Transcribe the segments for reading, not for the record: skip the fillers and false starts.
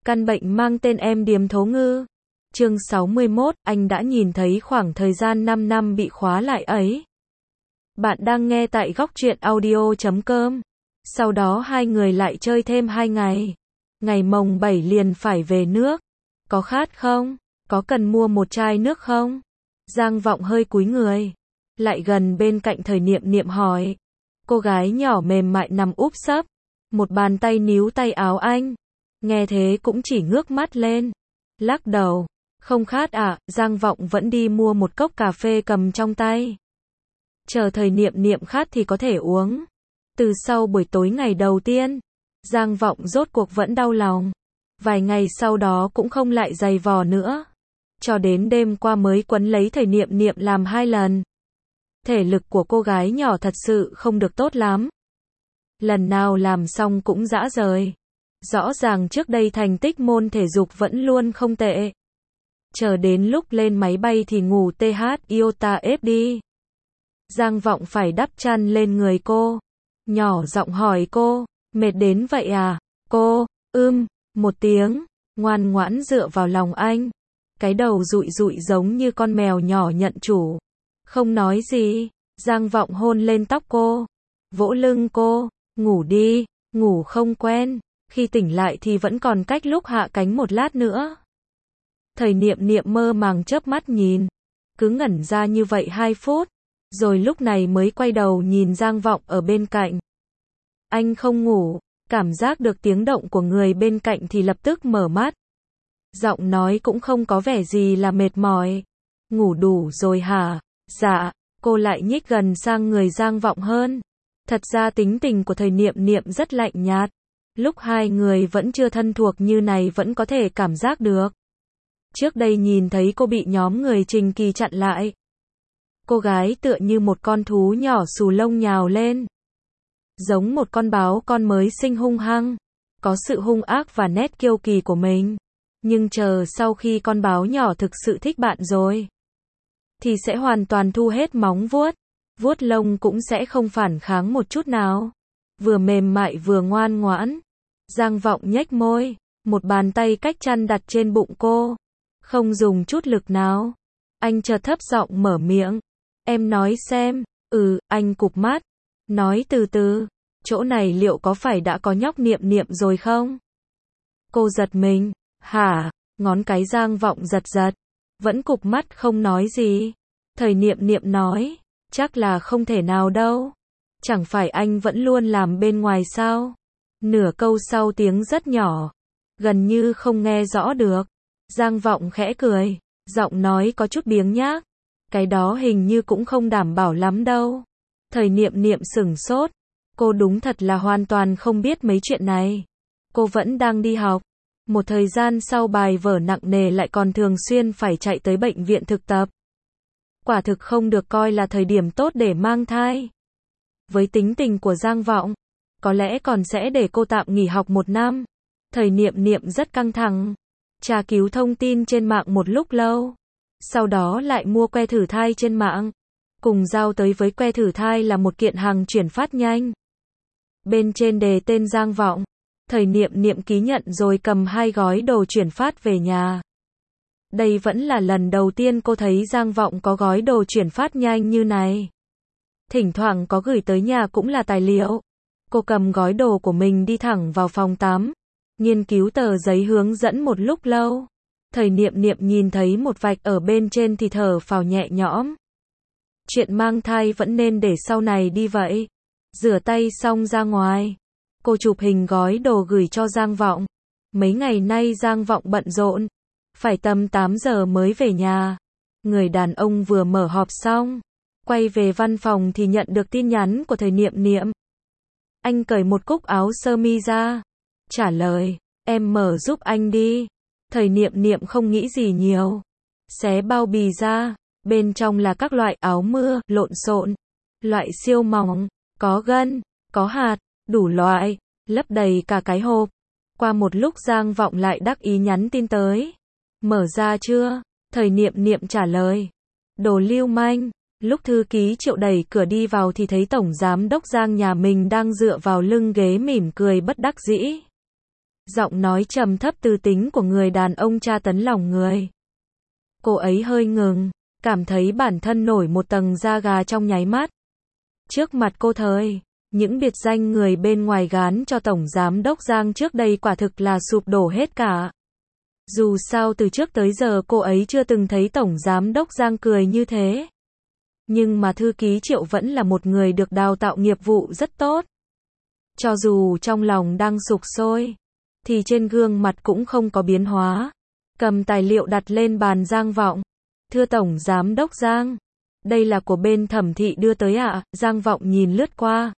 Căn bệnh mang tên em điếm thố ngư. Chương 61, anh đã nhìn thấy khoảng thời gian 5 năm bị khóa lại ấy. Bạn đang nghe tại góc truyện audio.com. Sau đó hai người lại chơi thêm 2 ngày. Ngày mồng 7 liền phải về nước. Có khát không? Có cần mua một chai nước không? Giang Vọng hơi cúi người. Lại gần bên cạnh Thời Niệm Niệm hỏi. Cô gái nhỏ mềm mại nằm úp sấp. Một bàn tay níu tay áo anh. Nghe thế cũng chỉ ngước mắt lên. Lắc đầu. Không khát à? Giang Vọng vẫn đi mua một cốc cà phê cầm trong tay. Chờ Thời Niệm Niệm khát thì có thể uống. Từ sau buổi tối ngày đầu tiên, Giang Vọng rốt cuộc vẫn đau lòng. Vài ngày sau đó cũng không lại giày vò nữa. Cho đến đêm qua mới quấn lấy Thời Niệm Niệm làm 2 lần. Thể lực của cô gái nhỏ thật sự không được tốt lắm. Lần nào làm xong cũng rã rời. Rõ ràng trước đây thành tích môn thể dục vẫn luôn không tệ. Chờ đến lúc lên máy bay thì ngủ TH iota ép đi. Giang Vọng phải đắp chăn lên người cô. Nhỏ giọng hỏi cô, mệt đến vậy à? Cô, một tiếng, ngoan ngoãn dựa vào lòng anh. Cái đầu dụi dụi giống như con mèo nhỏ nhận chủ. Không nói gì, Giang Vọng hôn lên tóc cô. Vỗ lưng cô, ngủ đi, ngủ không quen. Khi tỉnh lại thì vẫn còn cách lúc hạ cánh một lát nữa. Thời Niệm Niệm mơ màng chớp mắt nhìn. Cứ ngẩn ra như vậy 2 phút. Rồi lúc này mới quay đầu nhìn Giang Vọng ở bên cạnh. Anh không ngủ, cảm giác được tiếng động của người bên cạnh thì lập tức mở mắt. Giọng nói cũng không có vẻ gì là mệt mỏi. Ngủ đủ rồi hả? Dạ, cô lại nhích gần sang người Giang Vọng hơn. Thật ra tính tình của Thời Niệm Niệm rất lạnh nhạt. Lúc hai người vẫn chưa thân thuộc như này vẫn có thể cảm giác được. Trước đây nhìn thấy cô bị nhóm người Trình Kỳ chặn lại. Cô gái tựa như một con thú nhỏ xù lông nhào lên. Giống một con báo con mới sinh hung hăng. Có sự hung ác và nét kiêu kỳ của mình. Nhưng chờ sau khi con báo nhỏ thực sự thích bạn rồi. Thì sẽ hoàn toàn thu hết móng vuốt. Vuốt lông cũng sẽ không phản kháng một chút nào. Vừa mềm mại vừa ngoan ngoãn. Giang Vọng nhếch môi. Một bàn tay cách chăn đặt trên bụng cô. Không dùng chút lực nào. Anh chợt thấp giọng mở miệng. Em nói xem. Anh cụp mắt. Nói từ từ. Chỗ này liệu có phải đã có nhóc Niệm Niệm rồi không? Cô giật mình. Hả? Ngón cái Giang Vọng giật giật. Vẫn cụp mắt không nói gì. Thời Niệm Niệm nói. Chắc là không thể nào đâu. Chẳng phải anh vẫn luôn làm bên ngoài sao? Nửa câu sau tiếng rất nhỏ. Gần như không nghe rõ được. Giang Vọng khẽ cười. Giọng nói có chút biếng nhác. Cái đó hình như cũng không đảm bảo lắm đâu. Thời Niệm Niệm sửng sốt. Cô đúng thật là hoàn toàn không biết mấy chuyện này. Cô vẫn đang đi học. Một thời gian sau bài vở nặng nề lại còn thường xuyên phải chạy tới bệnh viện thực tập. Quả thực không được coi là thời điểm tốt để mang thai. Với tính tình của Giang Vọng, có lẽ còn sẽ để cô tạm nghỉ học 1 năm. Thời Niệm Niệm rất căng thẳng. Tra cứu thông tin trên mạng một lúc lâu. Sau đó lại mua que thử thai trên mạng. Cùng giao tới với que thử thai là một kiện hàng chuyển phát nhanh. Bên trên đề tên Giang Vọng. Thời Niệm Niệm ký nhận rồi cầm 2 gói đồ chuyển phát về nhà. Đây vẫn là lần đầu tiên cô thấy Giang Vọng có gói đồ chuyển phát nhanh như này. Thỉnh thoảng có gửi tới nhà cũng là tài liệu. Cô cầm gói đồ của mình đi thẳng vào phòng tắm. Nghiên cứu tờ giấy hướng dẫn một lúc lâu. Thời Niệm Niệm nhìn thấy một vạch ở bên trên thì thở phào nhẹ nhõm. Chuyện mang thai vẫn nên để sau này đi vậy. Rửa tay xong ra ngoài. Cô chụp hình gói đồ gửi cho Giang Vọng. Mấy ngày nay Giang Vọng bận rộn. Phải tầm 8 giờ mới về nhà. Người đàn ông vừa mở họp xong. Quay về văn phòng thì nhận được tin nhắn của Thời Niệm Niệm. Anh cởi một cúc áo sơ mi ra. Trả lời, em mở giúp anh đi. Thời Niệm Niệm không nghĩ gì nhiều. Xé bao bì ra. Bên trong là các loại áo mưa, lộn xộn. Loại siêu mỏng, có gân, có hạt, đủ loại. Lấp đầy cả cái hộp. Qua một lúc Giang Vọng lại đắc ý nhắn tin tới. Mở ra chưa? Thời Niệm Niệm trả lời. Đồ lưu manh. Lúc thư ký Triệu đẩy cửa đi vào thì thấy tổng giám đốc Giang nhà mình đang dựa vào lưng ghế mỉm cười bất đắc dĩ. Giọng nói trầm thấp tư tính của người đàn ông tra tấn lòng người. Cô ấy hơi ngừng, cảm thấy bản thân nổi một tầng da gà trong nháy mắt. Trước mặt cô những biệt danh người bên ngoài gán cho Tổng Giám Đốc Giang trước đây quả thực là sụp đổ hết cả. Dù sao từ trước tới giờ cô ấy chưa từng thấy Tổng Giám Đốc Giang cười như thế. Nhưng mà thư ký Triệu vẫn là một người được đào tạo nghiệp vụ rất tốt. Cho dù trong lòng đang sục sôi, thì trên gương mặt cũng không có biến hóa. Cầm tài liệu đặt lên bàn Giang Vọng. Thưa Tổng Giám Đốc Giang, đây là của bên thẩm thị đưa tới ạ. Giang Vọng nhìn lướt qua.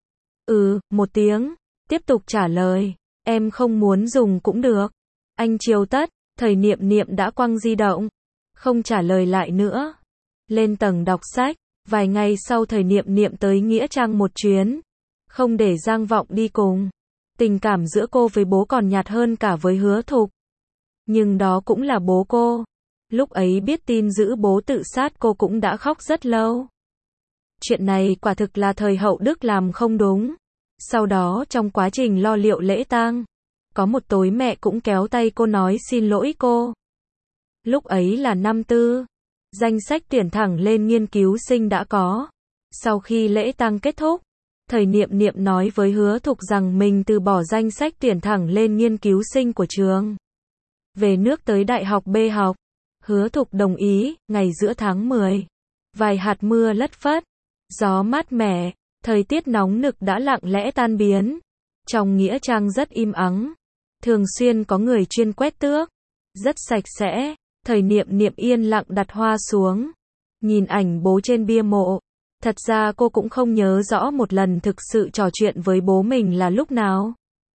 Một tiếng, tiếp tục trả lời, em không muốn dùng cũng được. Anh chiêu tất, Thời Niệm Niệm đã quăng di động, không trả lời lại nữa. Lên tầng đọc sách, vài ngày sau Thời Niệm Niệm tới Nghĩa Trang một chuyến, không để Giang Vọng đi cùng. Tình cảm giữa cô với bố còn nhạt hơn cả với Hứa Thục. Nhưng đó cũng là bố cô. Lúc ấy biết tin giữ bố tự sát cô cũng đã khóc rất lâu. Chuyện này quả thực là thời Hậu Đức làm không đúng. Sau đó trong quá trình lo liệu lễ tang, có một tối mẹ cũng kéo tay cô nói xin lỗi cô. Lúc ấy là năm tư, danh sách tuyển thẳng lên nghiên cứu sinh đã có. Sau khi lễ tang kết thúc, Thời Niệm Niệm nói với Hứa Thục rằng mình từ bỏ danh sách tuyển thẳng lên nghiên cứu sinh của trường. Về nước tới Đại học B học. Hứa Thục đồng ý. Ngày giữa tháng 10. Vài hạt mưa lất phất. Gió mát mẻ. Thời tiết nóng nực đã lặng lẽ tan biến. Trong Nghĩa Trang rất im ắng. Thường xuyên có người chuyên quét tước. Rất sạch sẽ. Thời Niệm Niệm yên lặng đặt hoa xuống. Nhìn ảnh bố trên bia mộ. Thật ra cô cũng không nhớ rõ một lần thực sự trò chuyện với bố mình là lúc nào.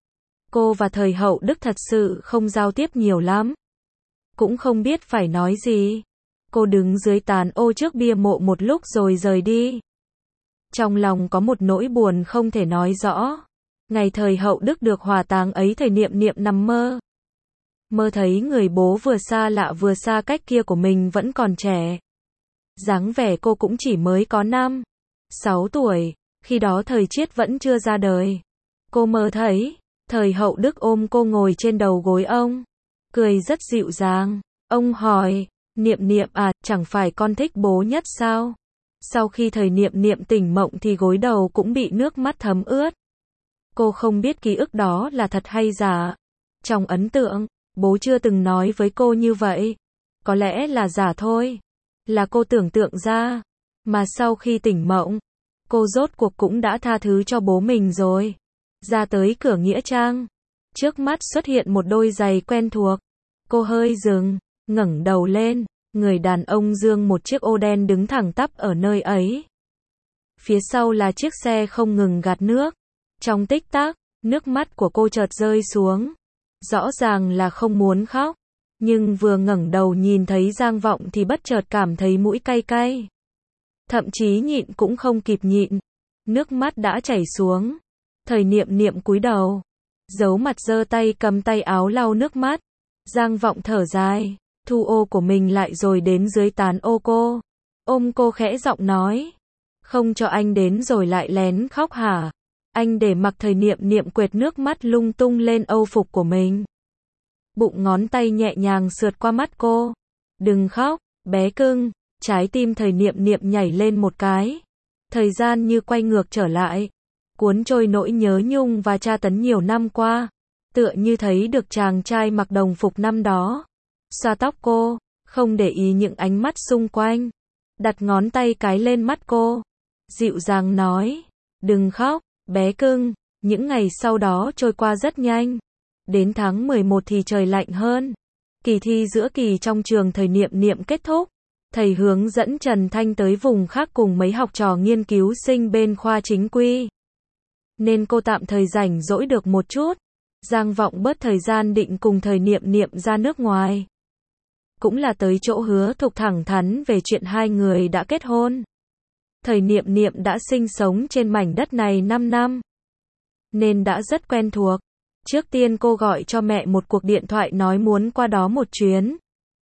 Cô và Thời Hậu Đức thật sự không giao tiếp nhiều lắm. Cũng không biết phải nói gì. Cô đứng dưới tàn ô trước bia mộ một lúc rồi rời đi. Trong lòng có một nỗi buồn không thể nói rõ. Ngày Thời Hậu Đức được hỏa táng ấy Thời Niệm Niệm nằm mơ. Mơ thấy người bố vừa xa lạ vừa xa cách kia của mình vẫn còn trẻ. Dáng vẻ cô cũng chỉ mới có 5-6 tuổi, khi đó Thời Chiết vẫn chưa ra đời. Cô mơ thấy Thời Hậu Đức ôm cô ngồi trên đầu gối ông, cười rất dịu dàng. Ông hỏi, Niệm Niệm à, chẳng phải con thích bố nhất sao? Sau khi Thời Niệm Niệm tỉnh mộng thì gối đầu cũng bị nước mắt thấm ướt. Cô không biết ký ức đó là thật hay giả. Trong ấn tượng, bố chưa từng nói với cô như vậy. Có lẽ là giả thôi. Là cô tưởng tượng ra. Mà sau khi tỉnh mộng, cô rốt cuộc cũng đã tha thứ cho bố mình rồi. Ra tới cửa Nghĩa Trang. Trước mắt xuất hiện một đôi giày quen thuộc. Cô hơi dừng, ngẩng đầu lên. Người đàn ông giương một chiếc ô đen đứng thẳng tắp ở nơi ấy. Phía sau là chiếc xe không ngừng gạt nước. Trong tích tắc, nước mắt của cô chợt rơi xuống. Rõ ràng là không muốn khóc. Nhưng vừa ngẩng đầu nhìn thấy Giang Vọng thì bất chợt cảm thấy mũi cay cay. Thậm chí nhịn cũng không kịp nhịn. Nước mắt đã chảy xuống. Thời Niệm Niệm cúi đầu. Giấu mặt giơ tay cầm tay áo lau nước mắt. Giang Vọng thở dài. Thu ô của mình lại rồi đến dưới tán ô cô. Ôm cô khẽ giọng nói. Không cho anh đến rồi lại lén khóc hả? Anh để mặc Thời Niệm Niệm quệt nước mắt lung tung lên âu phục của mình. Bụng ngón tay nhẹ nhàng sượt qua mắt cô. Đừng khóc, bé cưng. Trái tim Thời Niệm Niệm nhảy lên một cái. Thời gian như quay ngược trở lại. Cuốn trôi nỗi nhớ nhung và tra tấn nhiều năm qua. Tựa như thấy được chàng trai mặc đồng phục năm đó. Xoa tóc cô, không để ý những ánh mắt xung quanh. Đặt ngón tay cái lên mắt cô. Dịu dàng nói. Đừng khóc, bé cưng. Những ngày sau đó trôi qua rất nhanh. Đến tháng 11 thì trời lạnh hơn. Kỳ thi giữa kỳ trong trường Thời Niệm Niệm kết thúc. Thầy hướng dẫn Trần Thanh tới vùng khác cùng mấy học trò nghiên cứu sinh bên khoa chính quy. Nên cô tạm thời rảnh rỗi được một chút. Giang Vọng bớt thời gian định cùng Thời Niệm Niệm ra nước ngoài. Cũng là tới chỗ Hứa Thục thẳng thắn về chuyện hai người đã kết hôn. Thời Niệm Niệm đã sinh sống trên mảnh đất này 5 năm. Nên đã rất quen thuộc. Trước tiên cô gọi cho mẹ một cuộc điện thoại nói muốn qua đó một chuyến.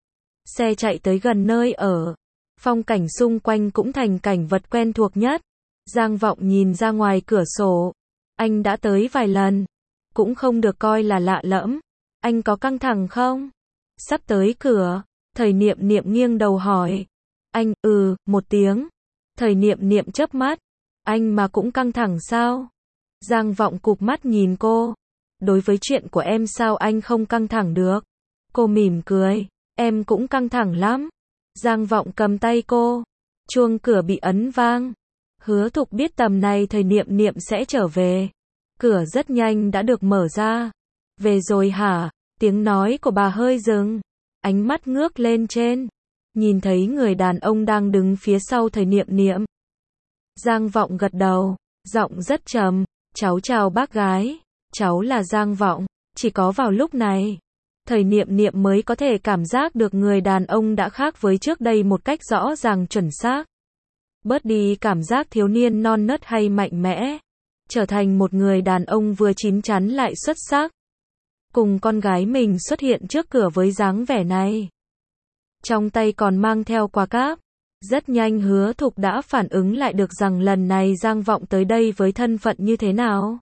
Xe chạy tới gần nơi ở. Phong cảnh xung quanh cũng thành cảnh vật quen thuộc nhất. Giang Vọng nhìn ra ngoài cửa sổ. Anh đã tới vài lần. cũng không được coi là lạ lẫm. Anh có căng thẳng không? Sắp tới cửa, Thời Niệm Niệm nghiêng đầu hỏi. Anh, một tiếng. Thời Niệm Niệm chớp mắt. Anh mà cũng căng thẳng sao? Giang Vọng cụp mắt nhìn cô. Đối với chuyện của em sao anh không căng thẳng được? Cô mỉm cười. Em cũng căng thẳng lắm. Giang Vọng cầm tay cô. Chuông cửa bị ấn vang. Hứa Thục biết tầm này Thời Niệm Niệm sẽ trở về. Cửa rất nhanh đã được mở ra. Về rồi hả? Tiếng nói của bà hơi dừng. Ánh mắt ngước lên trên. Nhìn thấy người đàn ông đang đứng phía sau Thời Niệm Niệm. Giang Vọng gật đầu. Giọng rất trầm. Cháu chào bác gái. Cháu là Giang Vọng. Chỉ có vào lúc này, Thời Niệm Niệm mới có thể cảm giác được người đàn ông đã khác với trước đây một cách rõ ràng chuẩn xác. Bớt đi cảm giác thiếu niên non nớt hay mạnh mẽ. Trở thành một người đàn ông vừa chín chắn lại xuất sắc. Cùng con gái mình xuất hiện trước cửa với dáng vẻ này. Trong tay còn mang theo quà cáp. Rất nhanh Hứa Thục đã phản ứng lại được rằng lần này Giang Vọng tới đây với thân phận như thế nào.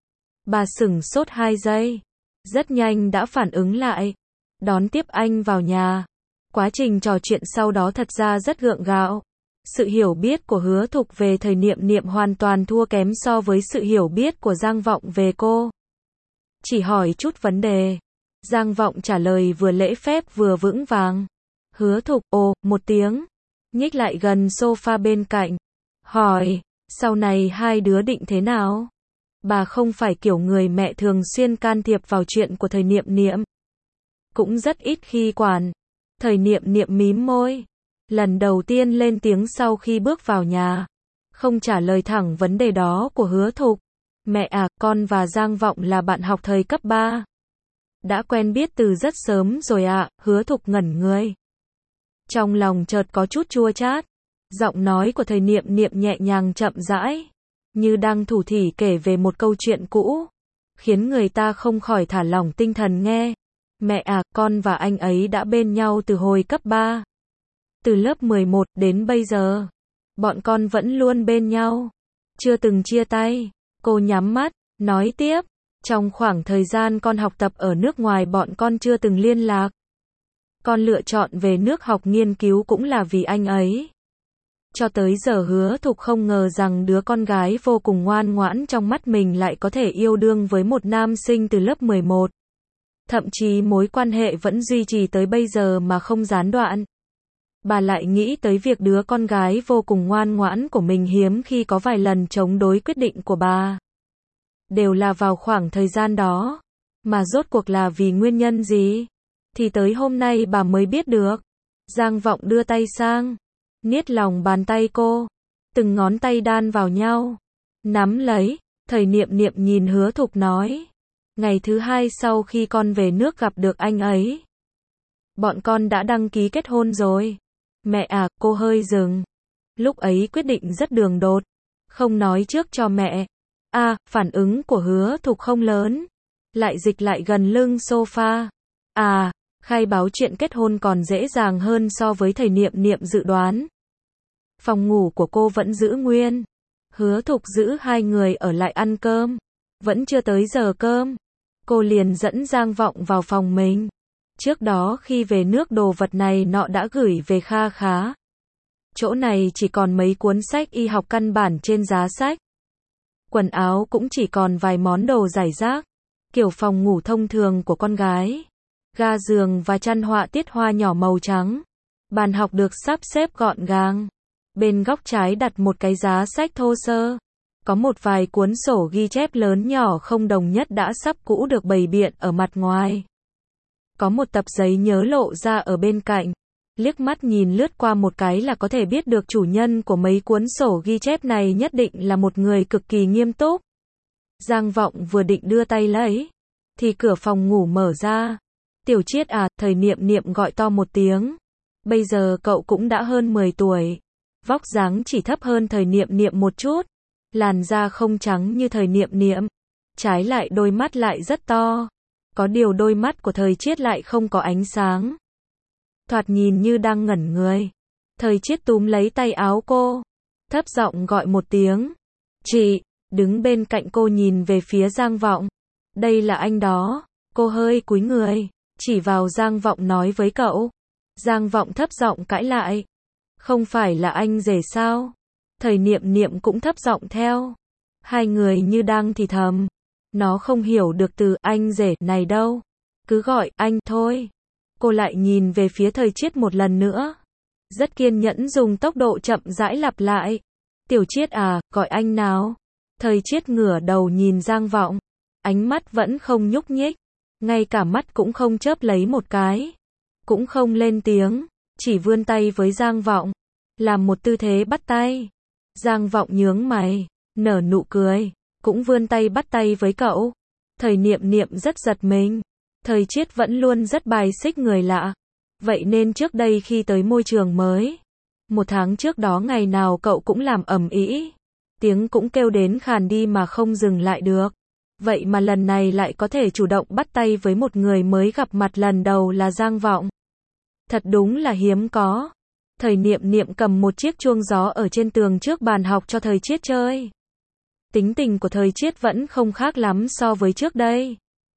Bà sửng sốt 2 giây. Rất nhanh đã phản ứng lại. Đón tiếp anh vào nhà. Quá trình trò chuyện sau đó thật ra rất gượng gạo. Sự hiểu biết của Hứa Thục về Thời Niệm Niệm hoàn toàn thua kém so với sự hiểu biết của Giang Vọng về cô. Chỉ hỏi chút vấn đề. Giang Vọng trả lời vừa lễ phép vừa vững vàng. Hứa Thục, một tiếng. Nhích lại gần sofa bên cạnh. Hỏi, sau này hai đứa định thế nào? Bà không phải kiểu người mẹ thường xuyên can thiệp vào chuyện của Thời Niệm Niệm. Cũng rất ít khi quản. Thời Niệm Niệm mím môi. Lần đầu tiên lên tiếng sau khi bước vào nhà. Không trả lời thẳng vấn đề đó của Hứa Thục. Mẹ à, con và Giang Vọng là bạn học thời cấp 3. Đã quen biết từ rất sớm rồi ạ. Hứa Thục ngẩn người. Trong lòng chợt có chút chua chát. Giọng nói của Thời Niệm Niệm nhẹ nhàng chậm rãi. Như đang thủ thỉ kể về một câu chuyện cũ. Khiến người ta không khỏi thả lỏng tinh thần nghe. Mẹ à, con và anh ấy đã bên nhau từ hồi cấp 3. Từ lớp 11 đến bây giờ. Bọn con vẫn luôn bên nhau. Chưa từng chia tay. Cô nhắm mắt, nói tiếp. Trong khoảng thời gian con học tập ở nước ngoài bọn con chưa từng liên lạc. Con lựa chọn về nước học nghiên cứu cũng là vì anh ấy. Cho tới giờ Hứa Thục không ngờ rằng đứa con gái vô cùng ngoan ngoãn trong mắt mình lại có thể yêu đương với một nam sinh từ lớp 11. Thậm chí mối quan hệ vẫn duy trì tới bây giờ mà không gián đoạn. Bà lại nghĩ tới việc đứa con gái vô cùng ngoan ngoãn của mình hiếm khi có vài lần chống đối quyết định của bà. Đều là vào khoảng thời gian đó. Mà rốt cuộc là vì nguyên nhân gì? Thì tới hôm nay bà mới biết được. Giang Vọng đưa tay sang. Niết lòng bàn tay cô. Từng ngón tay đan vào nhau. Nắm lấy. Thời Niệm Niệm nhìn Hứa Thục nói. Ngày thứ 2 sau khi con về nước gặp được anh ấy. Bọn con đã đăng ký kết hôn rồi. Mẹ à, cô hơi dừng. Lúc ấy quyết định rất đường đột. Không nói trước cho mẹ. Phản ứng của Hứa Thục không lớn. Lại dịch lại gần lưng sofa. Khai báo chuyện kết hôn còn dễ dàng hơn so với Thời Niệm Niệm dự đoán. Phòng ngủ của cô vẫn giữ nguyên. Hứa Thục giữ hai người ở lại ăn cơm. Vẫn chưa tới giờ cơm. Cô liền dẫn Giang Vọng vào phòng mình. Trước đó khi về nước đồ vật này nọ đã gửi về kha khá. Chỗ này chỉ còn mấy cuốn sách y học căn bản trên giá sách. Quần áo cũng chỉ còn vài món đồ rải rác. Kiểu phòng ngủ thông thường của con gái. Ga giường và chăn họa tiết hoa nhỏ màu trắng. Bàn học được sắp xếp gọn gàng. Bên góc trái đặt một cái giá sách thô sơ. Có một vài cuốn sổ ghi chép lớn nhỏ không đồng nhất đã sắp cũ được bày biện ở mặt ngoài. Có một tập giấy nhớ lộ ra ở bên cạnh. Liếc mắt nhìn lướt qua một cái là có thể biết được chủ nhân của mấy cuốn sổ ghi chép này nhất định là một người cực kỳ nghiêm túc. Giang Vọng vừa định đưa tay lấy. Thì cửa phòng ngủ mở ra. Tiểu Chiết à, Thời Niệm Niệm gọi to một tiếng. Bây giờ cậu cũng đã hơn 10 tuổi. Vóc dáng chỉ thấp hơn Thời Niệm Niệm một chút. Làn da không trắng như Thời Niệm Niệm. Trái lại đôi mắt lại rất to. Có điều đôi mắt của Thời Chiết lại không có ánh sáng. Thoạt nhìn như đang ngẩn người. Thời Chiết túm lấy tay áo cô. Thấp giọng gọi một tiếng. Chị, đứng bên cạnh cô nhìn về phía Giang Vọng. Đây là anh đó. Cô hơi cúi người, chỉ vào Giang Vọng nói với cậu. Giang Vọng thấp giọng cãi lại. Không phải là anh rể sao? Thầy Niệm Niệm cũng thấp giọng theo. Hai người như đang thì thầm. Nó không hiểu được từ anh rể này đâu. Cứ gọi anh thôi. Cô lại nhìn về phía Thời Chiết một lần nữa. Rất kiên nhẫn dùng tốc độ chậm rãi lặp lại. Tiểu Chiết à, gọi anh nào. Thời Chiết ngửa đầu nhìn Giang Vọng. Ánh mắt vẫn không nhúc nhích. Ngay cả mắt cũng không chớp lấy một cái. Cũng không lên tiếng. Chỉ vươn tay với Giang Vọng. Làm một tư thế bắt tay. Giang Vọng nhướng mày. Nở nụ cười. Cũng vươn tay bắt tay với cậu. Thời Niệm Niệm rất giật mình. Thời Chiết vẫn luôn rất bài xích người lạ. Vậy nên trước đây khi tới môi trường mới, 1 tháng trước đó ngày nào cậu cũng làm ầm ĩ, tiếng cũng kêu đến khàn đi mà không dừng lại được. Vậy mà lần này lại có thể chủ động bắt tay với một người mới gặp mặt lần đầu là Giang Vọng. Thật đúng là hiếm có. Thời Niệm Niệm cầm một chiếc chuông gió ở trên tường trước bàn học cho Thời Chiết chơi. Tính tình của Thời Chiết vẫn không khác lắm so với trước đây.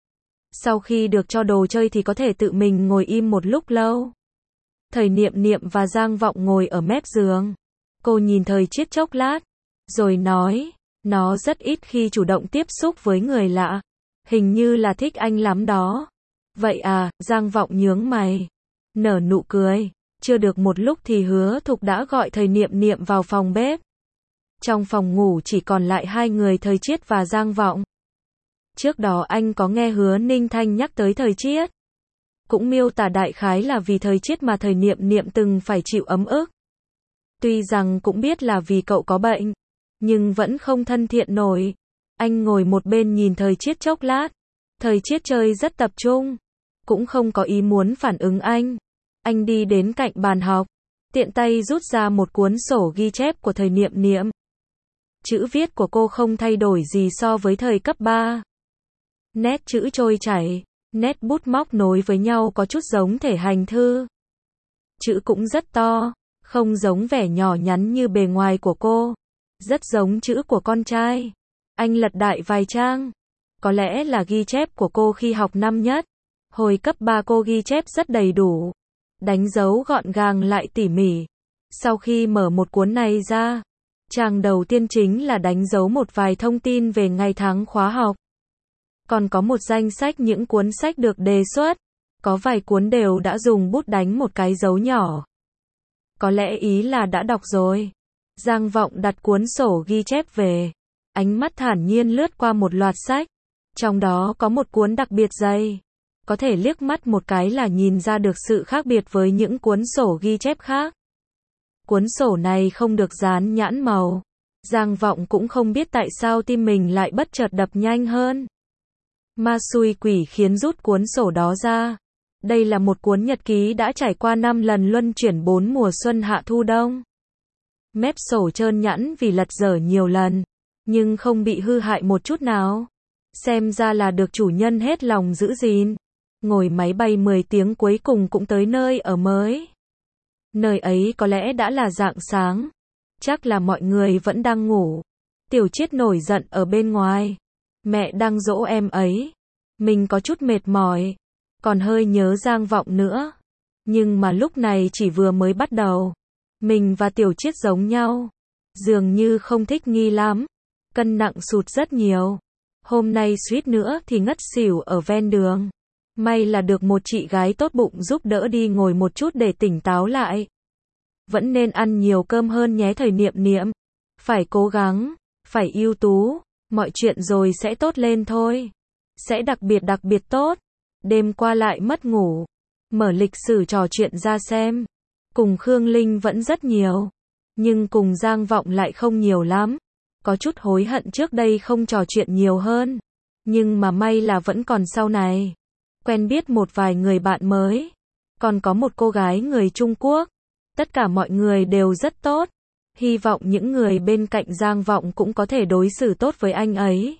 Sau khi được cho đồ chơi thì có thể tự mình ngồi im một lúc lâu. Thời Niệm Niệm và Giang Vọng ngồi ở mép giường. Cô nhìn Thời Chiết chốc lát, rồi nói, nó rất ít khi chủ động tiếp xúc với người lạ. Hình như là thích anh lắm đó. Vậy à, Giang Vọng nhướng mày. Nở nụ cười. Chưa được một lúc thì Hứa Thục đã gọi Thời Niệm Niệm vào phòng bếp. Trong phòng ngủ chỉ còn lại hai người Thời Chiết và Giang Vọng. Trước đó anh có nghe Hứa Ninh Thanh nhắc tới Thời Chiết. Cũng miêu tả đại khái là vì Thời Chiết mà Thời Niệm Niệm từng phải chịu ấm ức. Tuy rằng cũng biết là vì cậu có bệnh, nhưng vẫn không thân thiện nổi. Anh ngồi một bên nhìn Thời Chiết chốc lát. Thời Chiết chơi rất tập trung, cũng không có ý muốn phản ứng anh. Anh đi đến cạnh bàn học, tiện tay rút ra một cuốn sổ ghi chép của Thời Niệm Niệm. Chữ viết của cô không thay đổi gì so với thời cấp 3. Nét chữ trôi chảy, nét bút móc nối với nhau có chút giống thể hành thư. Chữ cũng rất to, không giống vẻ nhỏ nhắn như bề ngoài của cô. Rất giống chữ của con trai. Anh lật đại vài trang. Có lẽ là ghi chép của cô khi học năm nhất. Hồi cấp 3 cô ghi chép rất đầy đủ. Đánh dấu gọn gàng lại tỉ mỉ. Sau khi mở một cuốn này ra, trang đầu tiên chính là đánh dấu một vài thông tin về ngày tháng khóa học. Còn có một danh sách những cuốn sách được đề xuất. Có vài cuốn đều đã dùng bút đánh một cái dấu nhỏ. Có lẽ ý là đã đọc rồi. Giang Vọng đặt cuốn sổ ghi chép về. Ánh mắt thản nhiên lướt qua một loạt sách. Trong đó có một cuốn đặc biệt dày. Có thể liếc mắt một cái là nhìn ra được sự khác biệt với những cuốn sổ ghi chép khác. Cuốn sổ này không được dán nhãn màu. Giang Vọng cũng không biết tại sao tim mình lại bất chợt đập nhanh hơn. Ma xui quỷ khiến rút cuốn sổ đó ra. Đây là một cuốn nhật ký đã trải qua 5 lần luân chuyển 4 mùa xuân hạ thu đông. Mép sổ trơn nhẵn vì lật dở nhiều lần, nhưng không bị hư hại một chút nào. Xem ra là được chủ nhân hết lòng giữ gìn. Ngồi máy bay 10 tiếng cuối cùng cũng tới nơi ở mới. Nơi ấy có lẽ đã là rạng sáng. Chắc là mọi người vẫn đang ngủ. Tiểu Chiết nổi giận ở bên ngoài. Mẹ đang dỗ em ấy. Mình có chút mệt mỏi. Còn hơi nhớ Giang Vọng nữa. Nhưng mà lúc này chỉ vừa mới bắt đầu. Mình và Tiểu Chiết giống nhau. Dường như không thích nghi lắm. Cân nặng sụt rất nhiều. Hôm nay suýt nữa thì ngất xỉu ở ven đường. May là được một chị gái tốt bụng giúp đỡ đi ngồi một chút để tỉnh táo lại. Vẫn nên ăn nhiều cơm hơn nhé Thời Niệm Niệm. Phải cố gắng, phải ưu tú, mọi chuyện rồi sẽ tốt lên thôi. Sẽ đặc biệt tốt. Đêm qua lại mất ngủ. Mở lịch sử trò chuyện ra xem. Cùng Khương Linh vẫn rất nhiều. Nhưng cùng Giang Vọng lại không nhiều lắm. Có chút hối hận trước đây không trò chuyện nhiều hơn. Nhưng mà may là vẫn còn sau này. Quen biết một vài người bạn mới. Còn có một cô gái người Trung Quốc. Tất cả mọi người đều rất tốt. Hy vọng những người bên cạnh Giang Vọng cũng có thể đối xử tốt với anh ấy.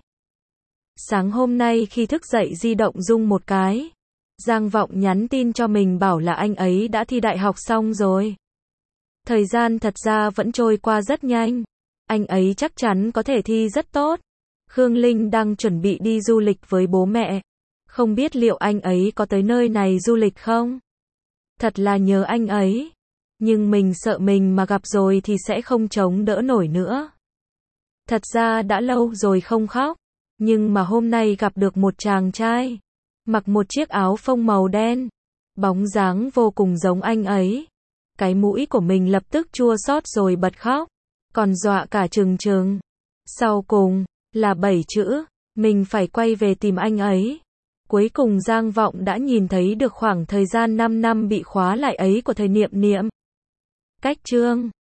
Sáng hôm nay khi thức dậy di động rung một cái. Giang Vọng nhắn tin cho mình bảo là anh ấy đã thi đại học xong rồi. Thời gian thật ra vẫn trôi qua rất nhanh. Anh ấy chắc chắn có thể thi rất tốt. Khương Linh đang chuẩn bị đi du lịch với bố mẹ. Không biết liệu anh ấy có tới nơi này du lịch không? Thật là nhớ anh ấy. Nhưng mình sợ mình mà gặp rồi thì sẽ không chống đỡ nổi nữa. Thật ra đã lâu rồi không khóc. Nhưng mà hôm nay gặp được một chàng trai. Mặc một chiếc áo phông màu đen. Bóng dáng vô cùng giống anh ấy. Cái mũi của mình lập tức chua xót rồi bật khóc. Còn dọa cả trừng trừng. Sau cùng, là 7 chữ. Mình phải quay về tìm anh ấy. Cuối cùng Giang Vọng đã nhìn thấy được khoảng thời gian 5 năm bị khóa lại ấy của thời Niệm Niệm. Cách chương